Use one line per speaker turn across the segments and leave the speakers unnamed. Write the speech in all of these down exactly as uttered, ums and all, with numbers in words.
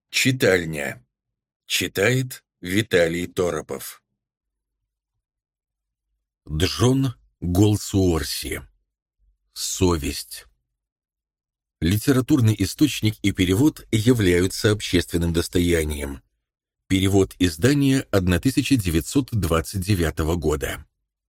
Читальня. Читает Виталий Торопов.
Джон Голсуорси. Совесть. Литературный источник и перевод являются общественным достоянием. Перевод издания тысяча девятьсот двадцать девятого года.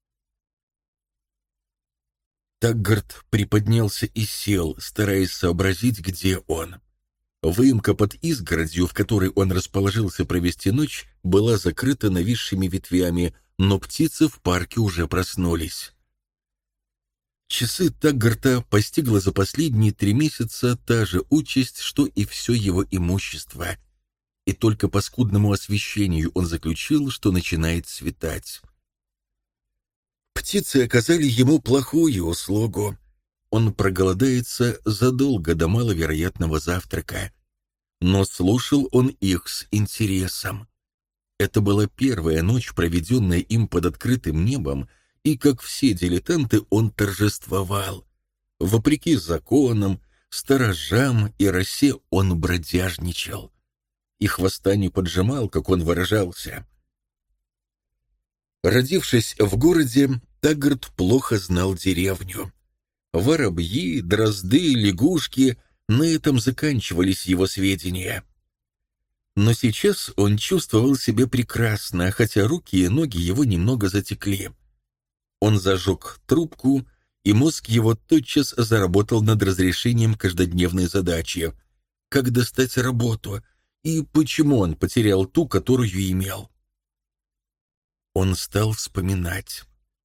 Таггарт приподнялся и сел, стараясь сообразить, где он. Выемка под изгородью, в которой он расположился провести ночь, была закрыта нависшими ветвями, но птицы в парке уже проснулись. Часы Таггарта постигла за последние три месяца та же участь, что и все его имущество, и только по скудному освещению он заключил, что начинает светать. Птицы оказали ему плохую услугу. Он проголодается задолго до маловероятного завтрака. Но слушал он их с интересом. Это была первая ночь, проведенная им под открытым небом, и, как все дилетанты, он торжествовал. Вопреки законам, сторожам и росе он бродяжничал. И хвоста не поджимал, как он выражался. Родившись в городе, Таггарт плохо знал деревню. Воробьи, дрозды, лягушки — на этом заканчивались его сведения. Но сейчас он чувствовал себя прекрасно, хотя руки и ноги его немного затекли. Он зажег трубку, и мозг его тотчас заработал над разрешением каждодневной задачи: как достать работу и почему он потерял ту, которую имел. Он стал вспоминать.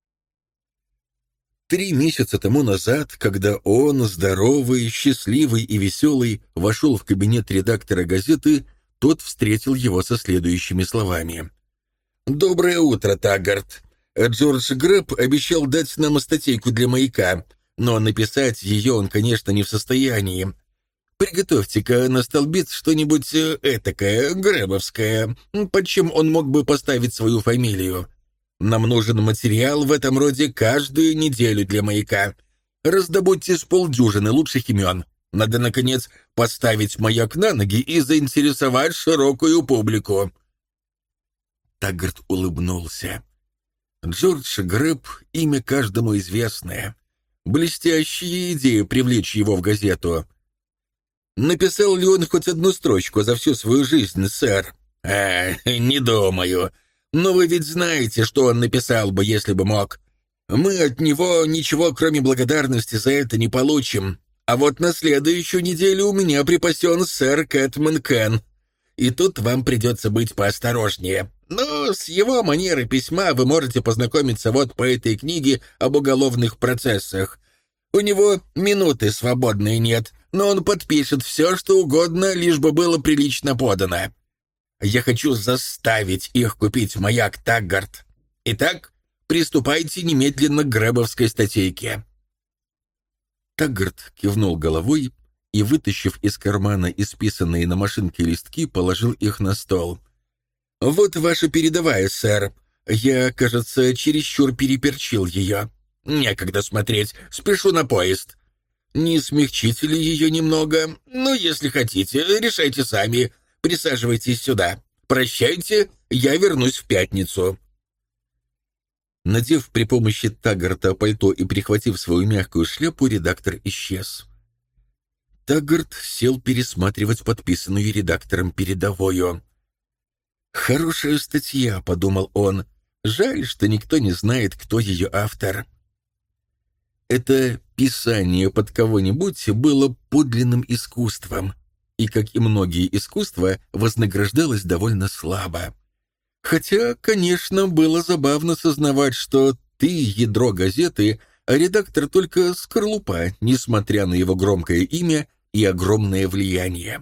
Три месяца тому назад, когда он, здоровый, счастливый и веселый, вошел в кабинет редактора газеты, тот встретил его со следующими словами. «Доброе утро, Таггарт. Джордж Грэб обещал дать нам статейку для «Маяка», но написать ее он, конечно, не в состоянии. Приготовьте-ка на столбец что-нибудь этакое, грэбовское, под чем он мог бы поставить свою фамилию. Нам нужен материал в этом роде каждую неделю для «Маяка». Раздобудьте с полдюжины лучших имен. Надо, наконец, поставить «Маяк» на ноги и заинтересовать широкую публику». Таггарт улыбнулся. Джордж Грэб — имя каждому известное. Блестящая идея привлечь его в газету. Написал ли он хоть одну строчку за всю свою жизнь, сэр? А, не думаю. Но вы ведь знаете, что он написал бы, если бы мог. Мы от него ничего, кроме благодарности, за это не получим. А вот на следующую неделю у меня припасен сэр Кэтман Кен. И тут вам придется быть поосторожнее. Но с его манерой письма вы можете познакомиться вот по этой книге об уголовных процессах. У него минуты свободной нет, но он подпишет все, что угодно, лишь бы было прилично подано. Я хочу заставить их купить «Маяк», Таггарт. Итак, приступайте немедленно к грэбовской статейке». Таггарт кивнул головой и, вытащив из кармана исписанные на машинке листки, положил их на стол. «Вот ваша передовая, сэр. Я, кажется, чересчур переперчил ее. Некогда смотреть, спешу на поезд. Не смягчите ли ее немного? Ну, если хотите, решайте сами. Присаживайтесь сюда. Прощайте, я вернусь в пятницу». Надев при помощи Таггарта пальто и прихватив свою мягкую шляпу, редактор исчез. Таггарт сел пересматривать подписанную редактором передовую. «Хорошая статья», — подумал он. «Жаль, что никто не знает, кто ее автор». Это писание под кого-нибудь было подлинным искусством, и, как и многие искусства, вознаграждалось довольно слабо. Хотя, конечно, было забавно сознавать, что ты — ядро газеты, а редактор только скорлупа, несмотря на его громкое имя и огромное влияние.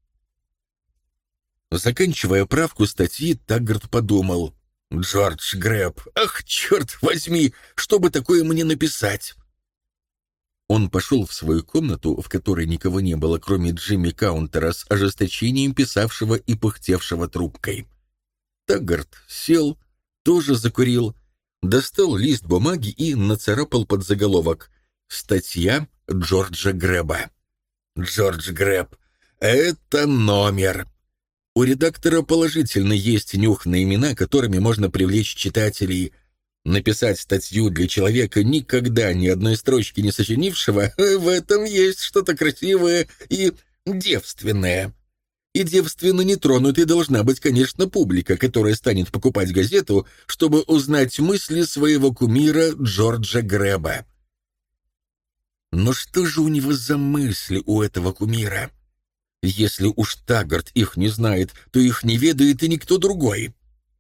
Заканчивая правку статьи, Таггарт подумал: «Джордж Грэб, ах, черт возьми, что бы такое мне написать?» Он пошел в свою комнату, в которой никого не было, кроме Джимми Каунтера, с ожесточением писавшего и пыхтевшего трубкой. Таггарт сел, тоже закурил, достал лист бумаги и нацарапал под заголовок: «Статья Джорджа Грэба». «Джордж Грэб, это номер. У редактора положительно есть нюх на имена, которыми можно привлечь читателей. Написать статью для человека, никогда ни одной строчки не сочинившего, в этом есть что-то красивое и девственное. И девственно нетронутой должна быть, конечно, публика, которая станет покупать газету, чтобы узнать мысли своего кумира Джорджа Грэба. Но что же у него за мысли у этого кумира? Если уж Таггарт их не знает, то их не ведает и никто другой.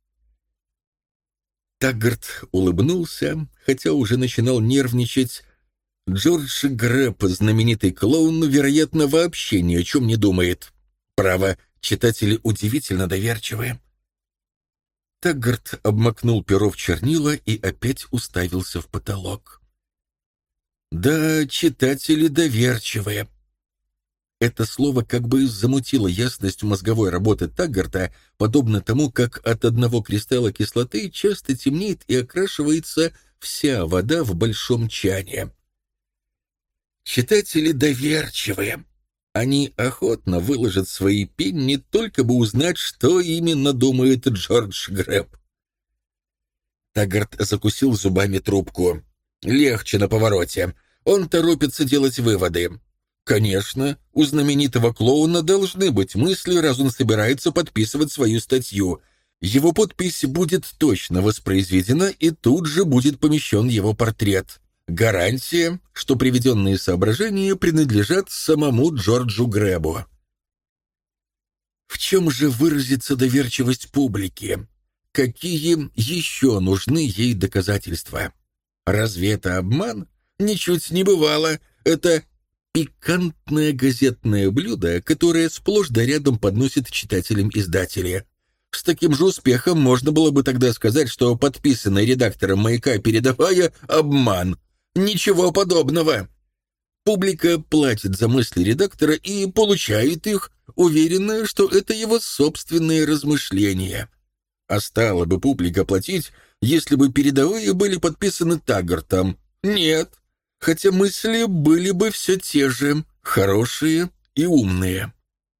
Таггарт улыбнулся, хотя уже начинал нервничать. Джордж Грэб, знаменитый клоун, вероятно, вообще ни о чем не думает. Право, читатели удивительно доверчивые. Таггарт обмакнул перо в чернила и опять уставился в потолок. Да, читатели доверчивые. Это слово как бы замутило ясность мозговой работы Таггарта, подобно тому, как от одного кристалла кислоты часто темнеет и окрашивается вся вода в большом чане. Читатели доверчивые. Они охотно выложат свои пенни, только бы узнать, что именно думает Джордж Грэб. Таггарт закусил зубами трубку. Легче на повороте. Он торопится делать выводы. Конечно, у знаменитого клоуна должны быть мысли, раз он собирается подписывать свою статью. Его подпись будет точно воспроизведена, и тут же будет помещен его портрет. Гарантия, что приведенные соображения принадлежат самому Джорджу Грэбу. В чем же выразится доверчивость публики? Какие еще нужны ей доказательства? Разве это обман? Ничуть не бывало. Это пикантное газетное блюдо, которое сплошь да рядом подносит читателям издатели. С таким же успехом можно было бы тогда сказать, что подписанный редактором «Маяка» передовая — обман. Ничего подобного. Публика платит за мысли редактора и получает их, уверенная, что это его собственные размышления. А стала бы публика платить, если бы передовые были подписаны Таггартом? Нет. Хотя мысли были бы все те же, хорошие и умные.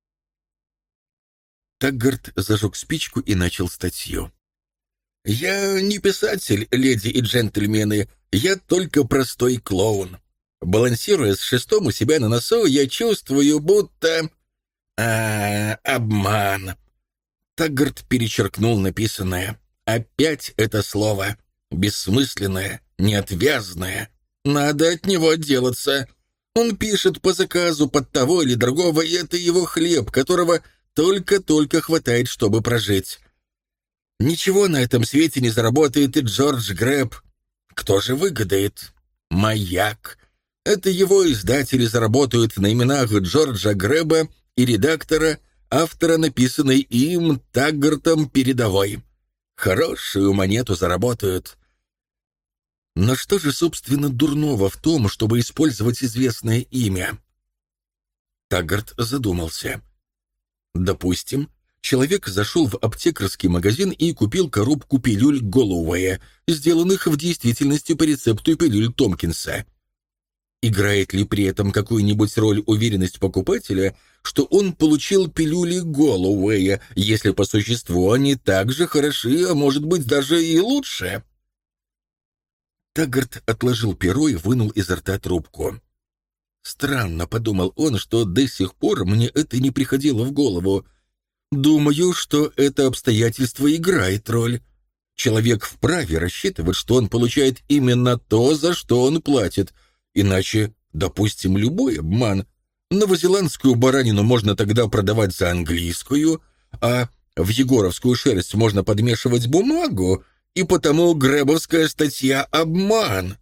Таггарт зажег спичку и начал статью. «Я не писатель, леди и джентльмены, я только простой клоун. Балансируя с шестом у себя на носу, я чувствую, будто... А, обман». Таггарт перечеркнул написанное. Опять это слово. Бессмысленное, неотвязное. Надо от него отделаться. Он пишет по заказу под того или другого, и это его хлеб, которого только-только хватает, чтобы прожить. Ничего на этом свете не заработает и Джордж Грэб. Кто же выгодает? «Маяк». Это его издатели заработают на именах Джорджа Грэба и редактора, автора, написанной им, Таггартом, передовой. Хорошую монету заработают. Но что же, собственно, дурного в том, чтобы использовать известное имя? Таггарт задумался. Допустим, человек зашел в аптекарский магазин и купил коробку пилюль Голлоуэя, сделанных в действительности по рецепту пилюль Томпкинса. Играет ли при этом какую-нибудь роль уверенность покупателя, что он получил пилюли Голлоуэя, если по существу они так же хороши, а может быть даже и лучше? Таггарт отложил перо и вынул изо рта трубку. «Странно», — подумал он, — что до сих пор мне это не приходило в голову. Думаю, что это обстоятельство играет роль. Человек вправе рассчитывать, что он получает именно то, за что он платит. Иначе, допустим, любой обман. Новозеландскую баранину можно тогда продавать за английскую, а в егоровскую шерсть можно подмешивать бумагу, и потому грэбовская статья — обман.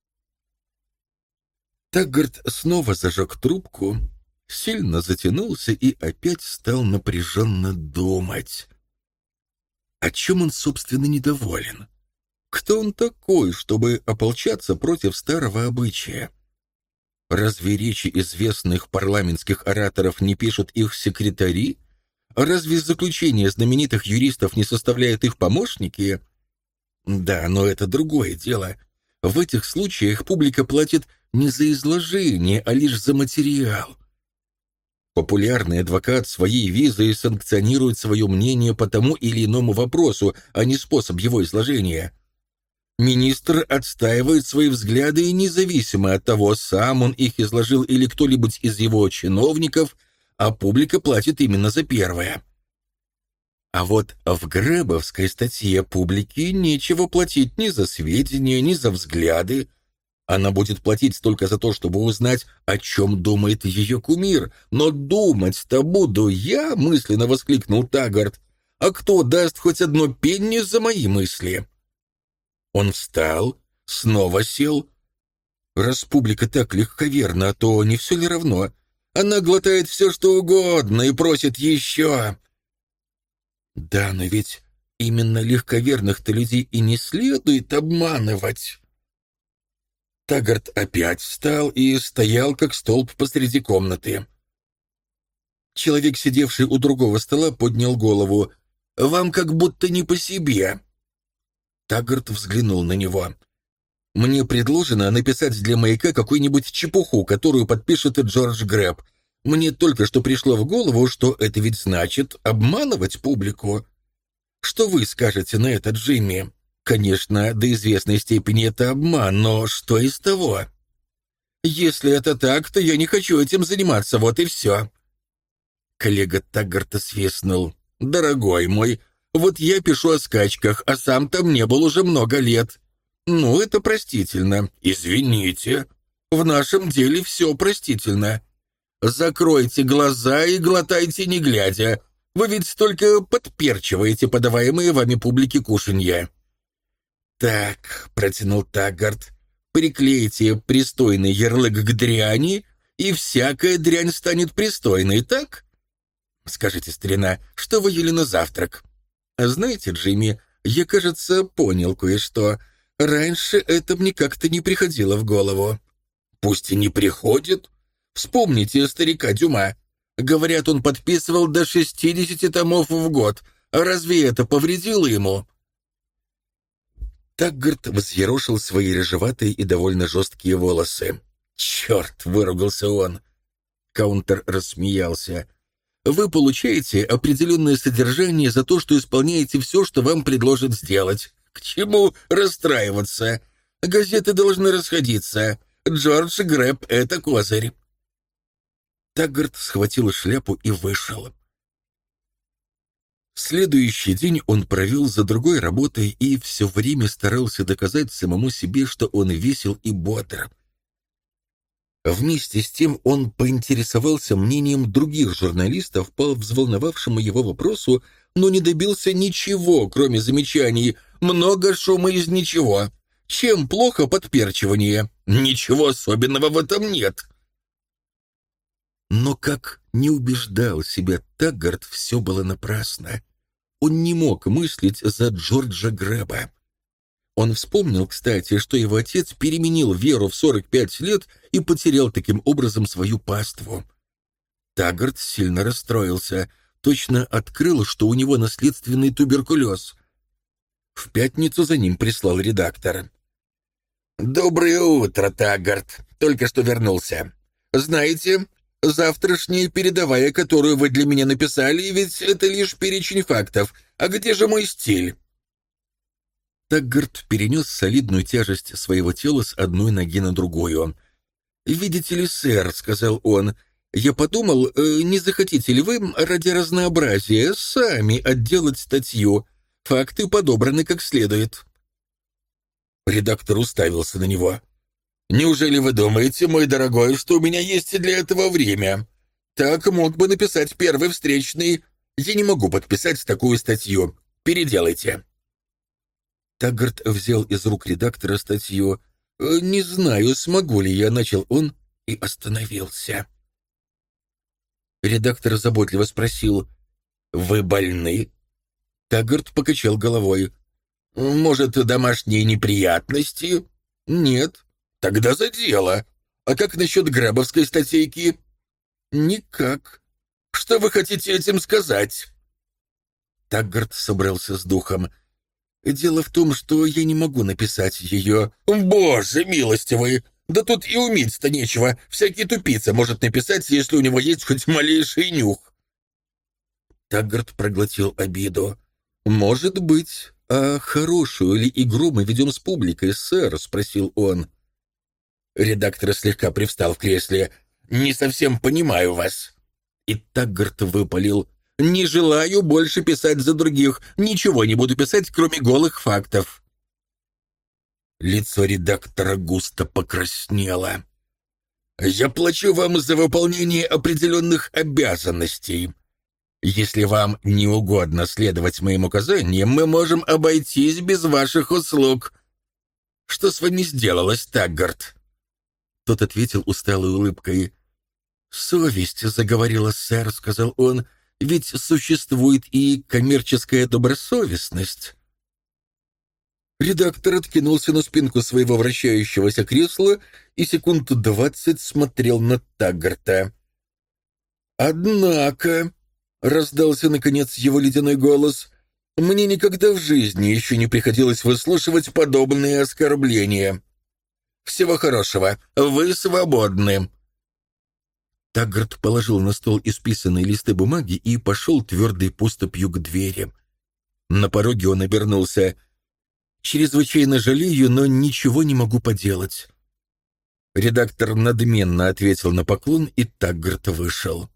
Таггарт снова зажег трубку, сильно затянулся и опять стал напряженно думать. О чем он, собственно, недоволен? Кто он такой, чтобы ополчаться против старого обычая? Разве речи известных парламентских ораторов не пишут их секретари? Разве заключения знаменитых юристов не составляют их помощники? Да, но это другое дело. В этих случаях публика платит не за изложение, а лишь за материал. Популярный адвокат своей визой санкционирует свое мнение по тому или иному вопросу, а не способ его изложения. Министр отстаивает свои взгляды независимо от того, сам он их изложил или кто-либо из его чиновников, а публика платит именно за первое. А вот в Грэбовской статье публике нечего платить ни за сведения, ни за взгляды. Она будет платить только за то, чтобы узнать, о чем думает ее кумир. Но думать-то буду я, мысленно воскликнул Таггарт. А кто даст хоть одно пенни за мои мысли? Он встал, снова сел. Раз публика так легковерна, то не все ли равно? Она глотает все, что угодно, и просит еще. Да, но ведь именно легковерных-то людей и не следует обманывать. Таггарт опять встал и стоял, как столб посреди комнаты. Человек, сидевший у другого стола, поднял голову. «Вам как будто не по себе». Таггарт взглянул на него. «Мне предложено написать для «Маяка» какую-нибудь чепуху, которую подпишет Джордж Грэб. Мне только что пришло в голову, что это ведь значит обманывать публику. Что вы скажете на это, Джимми? Конечно, до известной степени это обман, но что из того? Если это так, то я не хочу этим заниматься, вот и все». Коллега Таггарта свистнул. «Дорогой мой, вот я пишу о скачках, а сам там не был уже много лет. Ну, это простительно. Извините. В нашем деле все простительно. Закройте глаза и глотайте не глядя. Вы ведь только подперчиваете подаваемые вами публике кушанья». «Так», — протянул Таггарт, — «приклейте пристойный ярлык к дряни, и всякая дрянь станет пристойной, так? Скажите, старина, что вы ели на завтрак?» «Знаете, Джимми, я, кажется, понял кое-что. Раньше это мне как-то не приходило в голову». «Пусть и не приходит. Вспомните старика Дюма. Говорят, он подписывал до шестидесяти томов в год. Разве это повредило ему?» Таггарт взъерошил свои рыжеватые и довольно жесткие волосы. «Черт!» — выругался он. Каунтер рассмеялся. «Вы получаете определенное содержание за то, что исполняете все, что вам предложат сделать. К чему расстраиваться? Газеты должны расходиться. Джордж Грэб — это козырь». Таггарт схватил шляпу и вышел. Следующий день он провел за другой работой и все время старался доказать самому себе, что он весел и бодр. Вместе с тем он поинтересовался мнением других журналистов по взволновавшему его вопросу, но не добился ничего, кроме замечаний «много шума из ничего». Чем плохо подперчивание? Ничего особенного в этом нет. Но как не убеждал себя Таггарт, все было напрасно. Он не мог мыслить за Джорджа Грэба. Он вспомнил, кстати, что его отец переменил веру в сорок пять лет и потерял таким образом свою паству. Таггарт сильно расстроился, точно открыл, что у него наследственный туберкулез. В пятницу за ним прислал редактор. «Доброе утро, Таггарт. Только что вернулся. Знаете, завтрашняя передовая, которую вы для меня написали, ведь это лишь перечень фактов. А где же мой стиль?» Таггарт перенес солидную тяжесть своего тела с одной ноги на другую. «Видите ли, сэр, — сказал он, — я подумал, э, не захотите ли вы ради разнообразия сами отделать статью? Факты подобраны как следует». Редактор уставился на него. «Неужели вы думаете, мой дорогой, что у меня есть для этого время? Так мог бы написать первый встречный. Я не могу подписать такую статью. Переделайте». Таггарт взял из рук редактора статью. «Не знаю, смогу ли я», — начал он и остановился. Редактор заботливо спросил: «Вы больны?» Таггарт покачал головой. «Может, домашние неприятности?» «Нет». «Тогда за дело. А как насчет грэбовской статейки?» «Никак». «Что вы хотите этим сказать?» Таггарт собрался с духом. «Дело в том, что я не могу написать ее». «Боже милостивый! Да тут и уметь-то нечего. Всякий тупица может написать, если у него есть хоть малейший нюх». Таггарт проглотил обиду. «Может быть. А хорошую ли игру мы ведем с публикой, сэр?» — спросил он. Редактор слегка привстал в кресле. «Не совсем понимаю вас». И Таггарт выпалил: «Не желаю больше писать за других. Ничего не буду писать, кроме голых фактов». Лицо редактора густо покраснело. «Я плачу вам за выполнение определенных обязанностей. Если вам не угодно следовать моим указаниям, мы можем обойтись без ваших услуг. Что с вами сделалось, Таггарт?» Тот ответил усталой улыбкой. «Совесть заговорила, сэр», — сказал он, — «ведь существует и коммерческая добросовестность». Редактор откинулся на спинку своего вращающегося кресла и секунд двадцать смотрел на Таггарта. «Однако», — раздался, наконец, его ледяной голос, — «мне никогда в жизни еще не приходилось выслушивать подобные оскорбления. Всего хорошего, вы свободны». Таггарт положил на стол исписанные листы бумаги и пошел твердой поступью к двери. На пороге он обернулся. «Чрезвычайно жалею, но ничего не могу поделать». Редактор надменно ответил на поклон, и Таггарт вышел.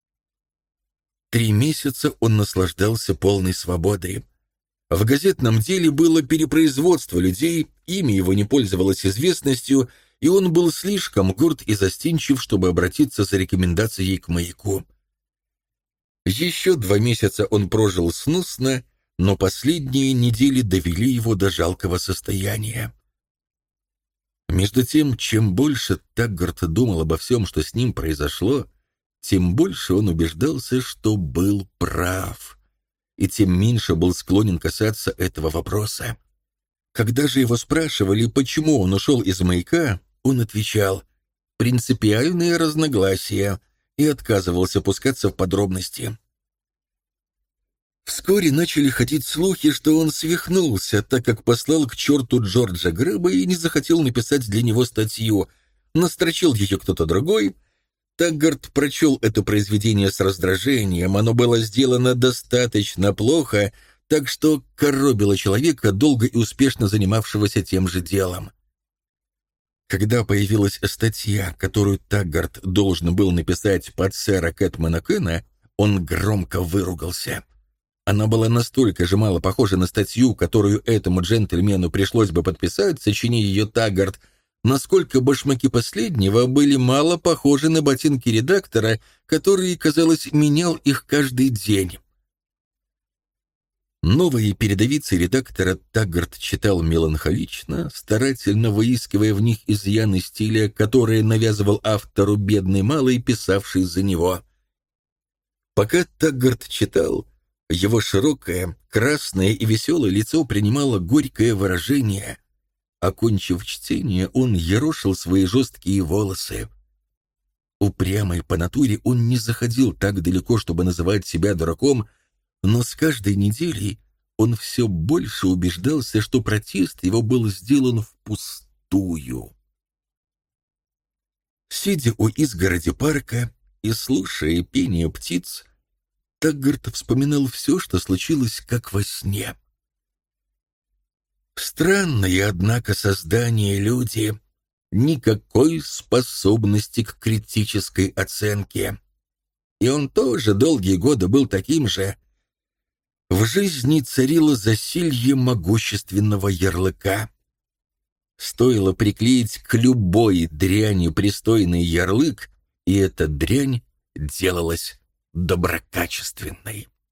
Три месяца он наслаждался полной свободой. В газетном деле было перепроизводство людей, имя его не пользовалось известностью, и он был слишком горд и застенчив, чтобы обратиться за рекомендацией к «Маяку». Еще два месяца он прожил сносно, но последние недели довели его до жалкого состояния. Между тем, чем больше Таггарт думал обо всем, что с ним произошло, тем больше он убеждался, что был прав, и тем меньше был склонен касаться этого вопроса. Когда же его спрашивали, почему он ушел из «Маяка», он отвечал: «Принципиальные разногласия», и отказывался пускаться в подробности. Вскоре начали ходить слухи, что он свихнулся, так как послал к черту Джорджа Грэба и не захотел написать для него статью. Настрочил ее кто-то другой. Таггарт прочел это произведение с раздражением. Оно было сделано достаточно плохо, так что коробило человека, долго и успешно занимавшегося тем же делом. Когда появилась статья, которую Таггарт должен был написать под сэра Кэтмана Кэна, он громко выругался. Она была настолько же мало похожа на статью, которую этому джентльмену пришлось бы подписать, сочини ее Таггарт, насколько башмаки последнего были мало похожи на ботинки редактора, который, казалось, менял их каждый день. Новые передовицы редактора Таггарт читал меланхолично, старательно выискивая в них изъяны стиля, которые навязывал автору бедный малый, писавший за него. Пока Таггарт читал, его широкое, красное и веселое лицо принимало горькое выражение. Окончив чтение, он ерошил свои жесткие волосы. Упрямый по натуре, он не заходил так далеко, чтобы называть себя дураком, но с каждой неделей он все больше убеждался, что протест его был сделан впустую. Сидя у изгороди парка и слушая пение птиц, Таггарт вспоминал все, что случилось, как во сне. Странные, однако, создания люди. Никакой способности к критической оценке. И он тоже долгие годы был таким же. В жизни царило засилье могущественного ярлыка. Стоило приклеить к любой дряни пристойный ярлык, и эта дрянь делалась доброкачественной.